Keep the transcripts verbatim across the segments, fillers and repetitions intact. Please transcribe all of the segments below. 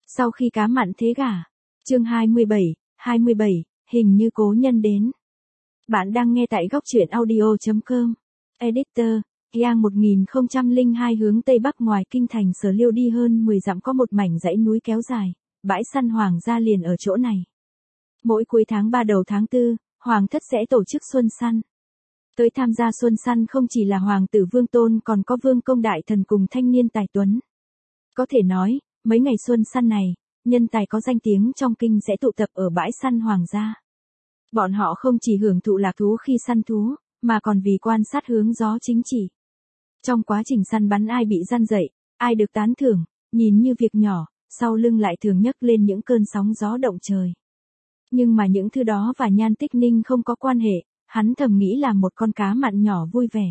Sau khi cá mặn thế gả. Chương hai mươi bảy, hai mươi bảy, hình như cố nhân đến. Bạn đang nghe tại góc truyện audio chấm com. Editor, Giang một nghìn không trăm lẻ hai hướng Tây Bắc ngoài kinh thành Sở Liêu đi hơn mười dặm có một mảnh dãy núi kéo dài, bãi săn hoàng gia liền ở chỗ này. Mỗi cuối tháng ba đầu tháng tư, hoàng thất sẽ tổ chức xuân săn. Tới tham gia xuân săn không chỉ là hoàng tử Vương Tôn còn có vương công đại thần cùng thanh niên tài tuấn. Có thể nói, mấy ngày xuân săn này, nhân tài có danh tiếng trong kinh sẽ tụ tập ở bãi săn hoàng gia. Bọn họ không chỉ hưởng thụ lạc thú khi săn thú, mà còn vì quan sát hướng gió chính trị. Trong quá trình săn bắn ai bị gian dậy, ai được tán thưởng, nhìn như việc nhỏ, sau lưng lại thường nhấc lên những cơn sóng gió động trời. Nhưng mà những thứ đó và Nhan Tích Ninh không có quan hệ, hắn thầm nghĩ là một con cá mặn nhỏ vui vẻ.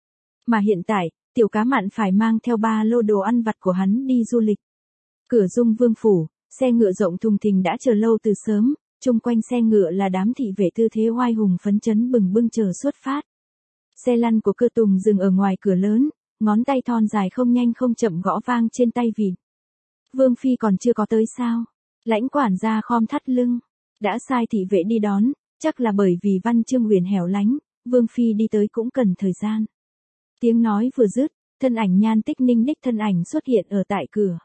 Mà hiện tại, tiểu cá mặn phải mang theo ba lô đồ ăn vặt của hắn đi du lịch. Cửa Dung Vương phủ, xe ngựa rộng thùng thình đã chờ lâu từ sớm, chung quanh xe ngựa là đám thị vệ tư thế oai hùng phấn chấn bừng bưng chờ xuất phát. Xe lăn của Cơ Tùng dừng ở ngoài cửa lớn, ngón tay thon dài không nhanh không chậm gõ vang trên tay vịn. Vương phi còn chưa có tới sao? Lãnh quản gia khom thắt lưng, đã sai thị vệ đi đón, chắc là bởi vì Văn Chương Huyền hẻo lánh, Vương phi đi tới cũng cần thời gian. Tiếng nói vừa dứt, thân ảnh Nhan Tích Ninh đích thân ảnh xuất hiện ở tại cửa.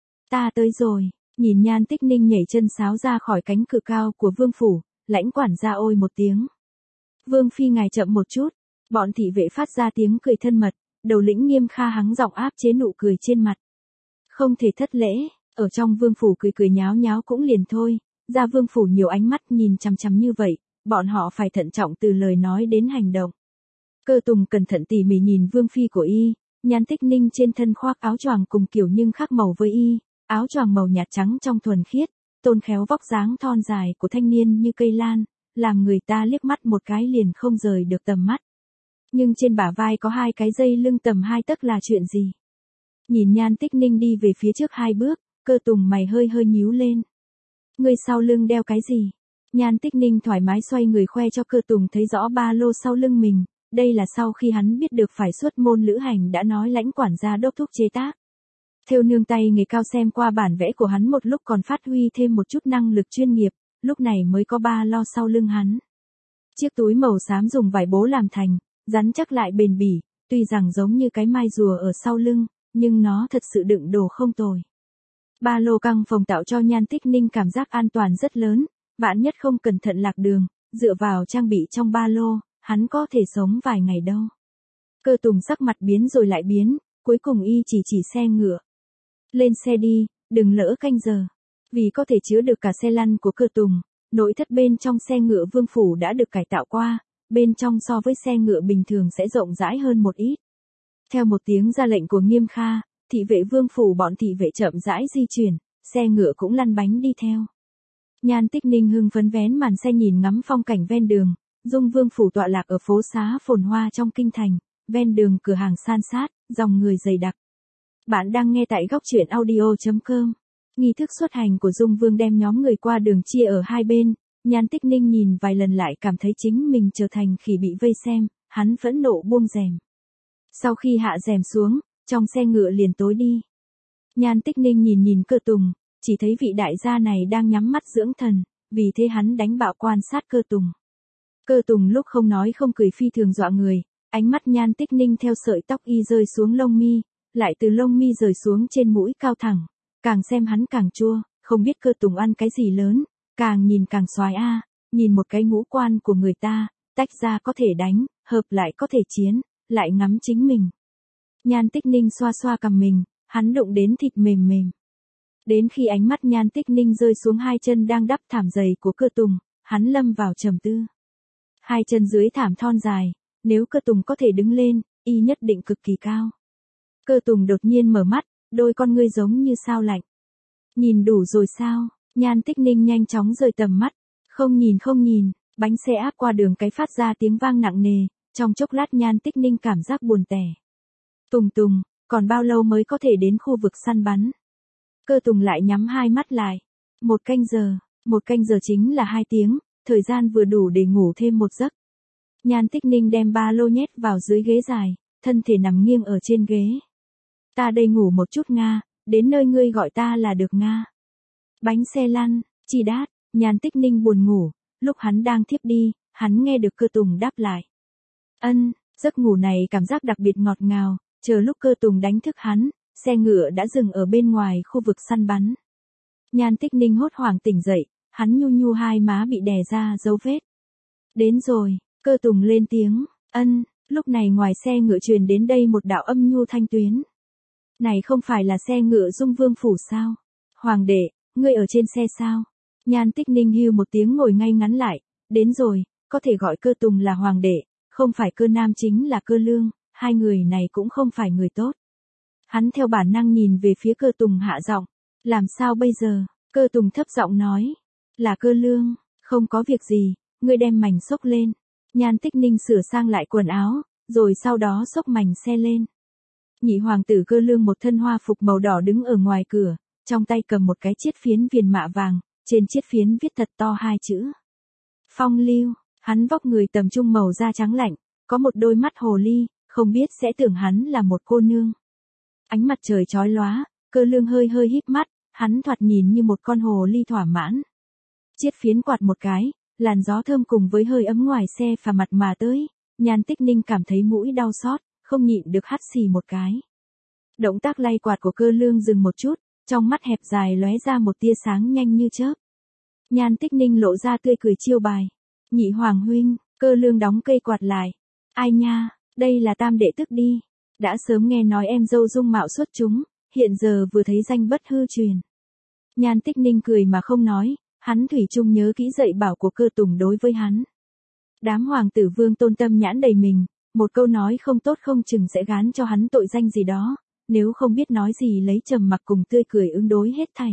Ta tới rồi. Nhìn Nhan Tích Ninh nhảy chân sáo ra khỏi cánh cửa cao của vương phủ, lãnh quản gia ôi một tiếng. Vương phi ngài chậm một chút, bọn thị vệ phát ra tiếng cười thân mật, đầu lĩnh Nghiêm Kha hắng giọng áp chế nụ cười trên mặt. Không thể thất lễ, ở trong vương phủ cười cười nháo nháo cũng liền thôi, ra vương phủ nhiều ánh mắt nhìn chằm chằm như vậy, bọn họ phải thận trọng từ lời nói đến hành động. Cơ Tùng cẩn thận tỉ mỉ nhìn vương phi của y, Nhan Tích Ninh trên thân khoác áo choàng cùng kiểu nhưng khác màu với y. Áo choàng màu nhạt trắng trong thuần khiết, tôn khéo vóc dáng thon dài của thanh niên như cây lan, làm người ta liếc mắt một cái liền không rời được tầm mắt. Nhưng trên bả vai có hai cái dây lưng tầm hai tấc là chuyện gì? Nhìn Nhan Tích Ninh đi về phía trước hai bước, Cơ Tùng mày hơi hơi nhíu lên. Người sau lưng đeo cái gì? Nhan Tích Ninh thoải mái xoay người khoe cho Cơ Tùng thấy rõ ba lô sau lưng mình, đây là sau khi hắn biết được phải xuất môn lữ hành đã nói lãnh quản gia đốc thúc chế tác. Theo nương tay nghề cao xem qua bản vẽ của hắn một lúc còn phát huy thêm một chút năng lực chuyên nghiệp, lúc này mới có ba lo sau lưng hắn. Chiếc túi màu xám dùng vải bố làm thành, rắn chắc lại bền bỉ, tuy rằng giống như cái mai rùa ở sau lưng, nhưng nó thật sự đựng đồ không tồi. Ba lô căng phòng tạo cho Nhan Tích Ninh cảm giác an toàn rất lớn, vạn nhất không cẩn thận lạc đường, dựa vào trang bị trong ba lô, hắn có thể sống vài ngày đâu. Cơ Tùng sắc mặt biến rồi lại biến, cuối cùng y chỉ chỉ xe ngựa. Lên xe đi, đừng lỡ canh giờ. Vì có thể chứa được cả xe lăn của Cơ Tùng, nội thất bên trong xe ngựa vương phủ đã được cải tạo qua, bên trong so với xe ngựa bình thường sẽ rộng rãi hơn một ít. Theo một tiếng ra lệnh của Nghiêm Kha, thị vệ vương phủ bọn thị vệ chậm rãi di chuyển, xe ngựa cũng lăn bánh đi theo. Nhan Tích Ninh hưng phấn vén màn xe nhìn ngắm phong cảnh ven đường, Dung Vương phủ tọa lạc ở phố xá phồn hoa trong kinh thành, ven đường cửa hàng san sát, dòng người dày đặc. Bạn đang nghe tại góc truyện audio chấm com. Nghi thức xuất hành của Dung Vương đem nhóm người qua đường chia ở hai bên, Nhan Tích Ninh nhìn vài lần lại cảm thấy chính mình trở thành khỉ bị vây xem, hắn phẫn nộ buông rèm. Sau khi hạ rèm xuống, trong xe ngựa liền tối đi. Nhan Tích Ninh nhìn nhìn Cơ Tùng, chỉ thấy vị đại gia này đang nhắm mắt dưỡng thần, vì thế hắn đánh bạo quan sát Cơ Tùng. Cơ Tùng lúc không nói không cười phi thường dọa người, ánh mắt Nhan Tích Ninh theo sợi tóc y rơi xuống lông mi, lại từ lông mi rời xuống trên mũi cao thẳng, càng xem hắn càng chua, không biết Cơ Tùng ăn cái gì lớn, càng nhìn càng xoái a, à, nhìn một cái ngũ quan của người ta, tách ra có thể đánh, hợp lại có thể chiến, lại ngắm chính mình. Nhan Tích Ninh xoa xoa cằm mình, hắn đụng đến thịt mềm mềm. Đến khi ánh mắt Nhan Tích Ninh rơi xuống hai chân đang đắp thảm dày của Cơ Tùng, hắn lâm vào trầm tư. Hai chân dưới thảm thon dài, nếu Cơ Tùng có thể đứng lên, y nhất định cực kỳ cao. Cơ Tùng đột nhiên mở mắt, đôi con ngươi giống như sao lạnh. Nhìn đủ rồi sao? Nhan Tích Ninh nhanh chóng rời tầm mắt. Không nhìn không nhìn, bánh xe áp qua đường cái phát ra tiếng vang nặng nề, trong chốc lát Nhan Tích Ninh cảm giác buồn tẻ. Tùng Tùng, còn bao lâu mới có thể đến khu vực săn bắn? Cơ Tùng lại nhắm hai mắt lại. Một canh giờ, một canh giờ chính là hai tiếng, thời gian vừa đủ để ngủ thêm một giấc. Nhan Tích Ninh đem ba lô nhét vào dưới ghế dài, thân thể nằm nghiêng ở trên ghế. Ta đây ngủ một chút Nga, đến nơi ngươi gọi ta là được Nga. Bánh xe lăn, chi đát, Nhan Tích Ninh buồn ngủ, lúc hắn đang thiếp đi, hắn nghe được Cơ Tùng đáp lại. Ân, giấc ngủ này cảm giác đặc biệt ngọt ngào, chờ lúc Cơ Tùng đánh thức hắn, xe ngựa đã dừng ở bên ngoài khu vực săn bắn. Nhan Tích Ninh hốt hoảng tỉnh dậy, hắn nhu nhu hai má bị đè ra dấu vết. Đến rồi, Cơ Tùng lên tiếng, ân, lúc này ngoài xe ngựa truyền đến đây một đạo âm nhu thanh tuyến. Này không phải là xe ngựa Dung Vương phủ sao? Hoàng đệ, ngươi ở trên xe sao? Nhan Tích Ninh hưu một tiếng ngồi ngay ngắn lại, đến rồi, có thể gọi Cơ Tùng là hoàng đệ, không phải Cơ Nam chính là Cơ Lương, hai người này cũng không phải người tốt. Hắn theo bản năng nhìn về phía Cơ Tùng hạ giọng, làm sao bây giờ? Cơ Tùng thấp giọng nói, là Cơ Lương, không có việc gì, ngươi đem mảnh xốc lên. Nhan Tích Ninh sửa sang lại quần áo, rồi sau đó xốc mảnh xe lên. Nhị hoàng tử Cơ Lương một thân hoa phục màu đỏ đứng ở ngoài cửa, trong tay cầm một cái chiết phiến viền mạ vàng, trên chiết phiến viết thật to hai chữ. Phong lưu, hắn vóc người tầm trung màu da trắng lạnh, có một đôi mắt hồ ly, không biết sẽ tưởng hắn là một cô nương. Ánh mặt trời chói lóa, Cơ Lương hơi hơi híp mắt, hắn thoạt nhìn như một con hồ ly thỏa mãn. Chiết phiến quạt một cái, làn gió thơm cùng với hơi ấm ngoài xe phả mặt mà tới, Nhan Tích Ninh cảm thấy mũi đau xót, không nhịn được hắt xì một cái. Động tác lay quạt của Cơ Lương dừng một chút, trong mắt hẹp dài lóe ra một tia sáng nhanh như chớp. Nhan Tích Ninh lộ ra tươi cười chiêu bài. Nhị hoàng huynh, Cơ Lương đóng cây quạt lại. Ai nha, đây là tam đệ tức đi. Đã sớm nghe nói em dâu dung mạo xuất chúng, hiện giờ vừa thấy danh bất hư truyền. Nhan Tích Ninh cười mà không nói, hắn thủy chung nhớ kỹ dạy bảo của Cơ Tùng đối với hắn. Đám hoàng tử vương tôn tâm nhãn đầy mình, một câu nói không tốt không chừng sẽ gán cho hắn tội danh gì đó, nếu không biết nói gì lấy trầm mặc cùng tươi cười ứng đối hết thảy.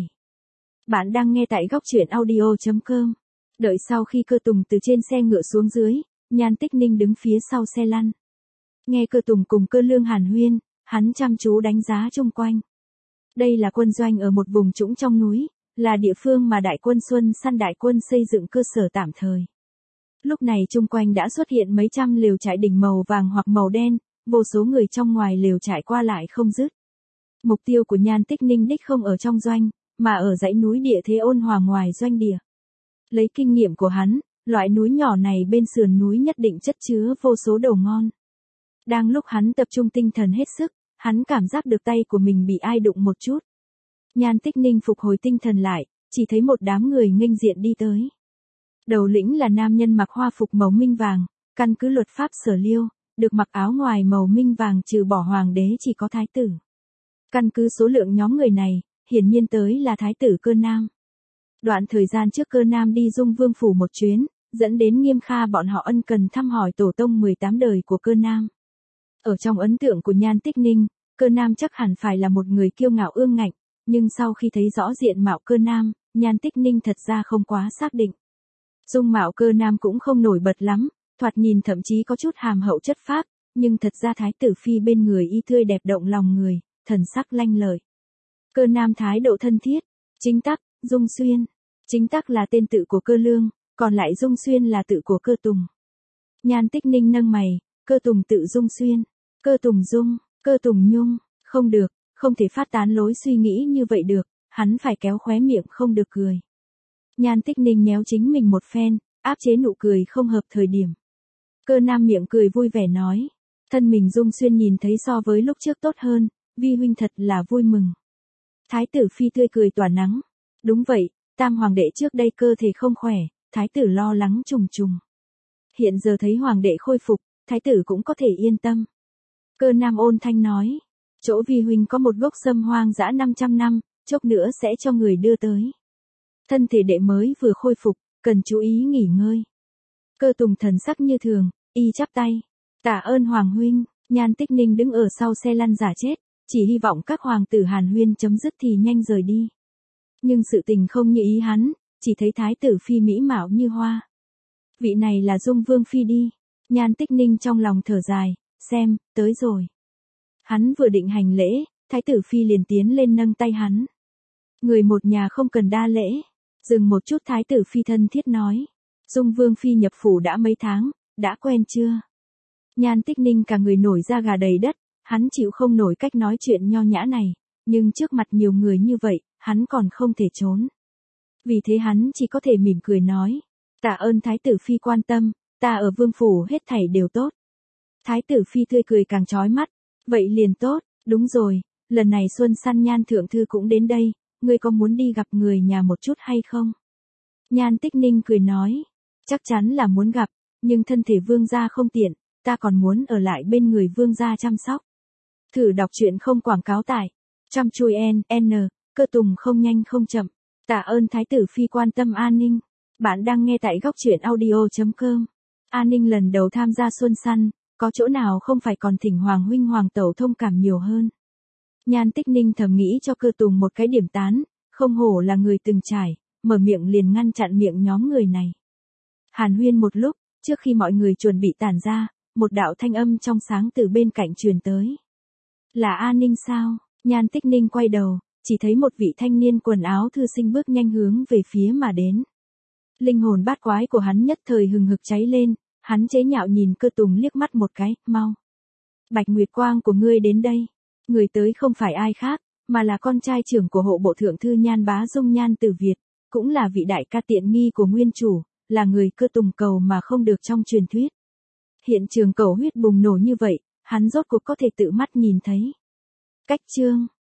Bạn đang nghe tại góc truyện audio chấm com. Đợi sau khi Cơ Tùng từ trên xe ngựa xuống dưới, Nhan Tích Ninh đứng phía sau xe lăn. Nghe Cơ Tùng cùng Cơ Lương hàn huyên, hắn chăm chú đánh giá chung quanh. Đây là quân doanh ở một vùng trũng trong núi, là địa phương mà đại quân Xuân Săn đại quân xây dựng cơ sở tạm thời. Lúc này chung quanh đã xuất hiện mấy trăm lều trại đỉnh màu vàng hoặc màu đen, vô số người trong ngoài lều trại qua lại không dứt. Mục tiêu của Nhan Tích Ninh đích không ở trong doanh, mà ở dãy núi địa thế ôn hòa ngoài doanh địa. Lấy kinh nghiệm của hắn, loại núi nhỏ này bên sườn núi nhất định chất chứa vô số đồ ngon. Đang lúc hắn tập trung tinh thần hết sức, hắn cảm giác được tay của mình bị ai đụng một chút. Nhan Tích Ninh phục hồi tinh thần lại, chỉ thấy một đám người nghênh diện đi tới. Đầu lĩnh là nam nhân mặc hoa phục màu minh vàng, căn cứ luật pháp Sở Liêu, được mặc áo ngoài màu minh vàng trừ bỏ hoàng đế chỉ có thái tử. Căn cứ số lượng nhóm người này, hiển nhiên tới là thái tử Cơ Nam. Đoạn thời gian trước Cơ Nam đi Dung Vương phủ một chuyến, dẫn đến Nghiêm Kha bọn họ ân cần thăm hỏi tổ tông mười tám đời của Cơ Nam. Ở trong ấn tượng của Nhan Tích Ninh, Cơ Nam chắc hẳn phải là một người kiêu ngạo ương ngạnh, nhưng sau khi thấy rõ diện mạo Cơ Nam, Nhan Tích Ninh thật ra không quá xác định. Dung mạo Cơ Nam cũng không nổi bật lắm, thoạt nhìn thậm chí có chút hàm hậu chất phác, nhưng thật ra thái tử phi bên người y tươi đẹp động lòng người, thần sắc lanh lợi. Cơ Nam thái độ thân thiết, chính tắc, Dung Xuyên. Chính tắc là tên tự của Cơ Lương, còn lại Dung Xuyên là tự của Cơ Tùng. Nhan Tích Ninh nâng mày, Cơ Tùng tự Dung Xuyên, Cơ Tùng Dung, Cơ Tùng Nhung, không được, không thể phát tán lối suy nghĩ như vậy được, hắn phải kéo khóe miệng không được cười. Nhan Tích Ninh nhéo chính mình một phen, áp chế nụ cười không hợp thời điểm. Cơ Nam miệng cười vui vẻ nói, thân mình Dung Xuyên nhìn thấy so với lúc trước tốt hơn, vi huynh thật là vui mừng. Thái tử phi tươi cười tỏa nắng, đúng vậy, tam hoàng đệ trước đây cơ thể không khỏe, thái tử lo lắng trùng trùng. Hiện giờ thấy hoàng đệ khôi phục, thái tử cũng có thể yên tâm. Cơ Nam ôn thanh nói, chỗ vi huynh có một gốc sâm hoang dã năm trăm năm, chốc nữa sẽ cho người đưa tới. Thân thể đệ mới vừa khôi phục, cần chú ý nghỉ ngơi. Cơ Tùng thần sắc như thường, y chắp tay. Tạ ơn hoàng huynh. Nhan Tích Ninh đứng ở sau xe lăn giả chết, chỉ hy vọng các hoàng tử hàn huyên chấm dứt thì nhanh rời đi. Nhưng sự tình không như ý hắn, chỉ thấy thái tử phi mỹ mạo như hoa. Vị này là Dung Vương phi đi. Nhan Tích Ninh trong lòng thở dài, xem, tới rồi. Hắn vừa định hành lễ, thái tử phi liền tiến lên nâng tay hắn. Người một nhà không cần đa lễ. Dừng một chút thái tử phi thân thiết nói. Dung Vương phi nhập phủ đã mấy tháng, đã quen chưa? Nhan Tích Ninh cả người nổi da gà đầy đất, hắn chịu không nổi cách nói chuyện nho nhã này, nhưng trước mặt nhiều người như vậy, hắn còn không thể trốn. Vì thế hắn chỉ có thể mỉm cười nói. Tạ ơn Thái tử Phi quan tâm, ta ở vương phủ hết thảy đều tốt. Thái tử Phi tươi cười càng chói mắt. Vậy liền tốt, đúng rồi, lần này Xuân Săn Nhan thượng thư cũng đến đây, ngươi có muốn đi gặp người nhà một chút hay không? Nhan Tích Ninh cười nói. Chắc chắn là muốn gặp, nhưng thân thể vương gia không tiện, ta còn muốn ở lại bên người vương gia chăm sóc. Thử đọc truyện không quảng cáo tại Chăm chui N, N, cơ tùng không nhanh không chậm. Tạ ơn Thái tử Phi quan tâm an ninh. Bạn đang nghe tại góc truyện audio.com. An ninh lần đầu tham gia Xuân Săn, có chỗ nào không phải còn thỉnh Hoàng huynh Hoàng tẩu thông cảm nhiều hơn. Nhan Tích Ninh thầm nghĩ cho cơ tùng một cái điểm tán, không hổ là người từng trải, mở miệng liền ngăn chặn miệng nhóm người này. Hàn huyên một lúc, trước khi mọi người chuẩn bị tản ra, một đạo thanh âm trong sáng từ bên cạnh truyền tới. Là An ninh sao? Nhan Tích Ninh quay đầu, chỉ thấy một vị thanh niên quần áo thư sinh bước nhanh hướng về phía mà đến. Linh hồn bát quái của hắn nhất thời hừng hực cháy lên, hắn chế nhạo nhìn cơ tùng liếc mắt một cái, mau. Bạch Nguyệt Quang của ngươi đến đây. Người tới không phải ai khác, mà là con trai trưởng của hộ bộ thượng thư Nhan Bá Dung Nhan Tử Việt, cũng là vị đại ca tiện nghi của nguyên chủ, là người cơ tùng cầu mà không được trong truyền thuyết. Hiện trường cầu huyết bùng nổ như vậy, hắn rốt cuộc có thể tự mắt nhìn thấy. Cách chương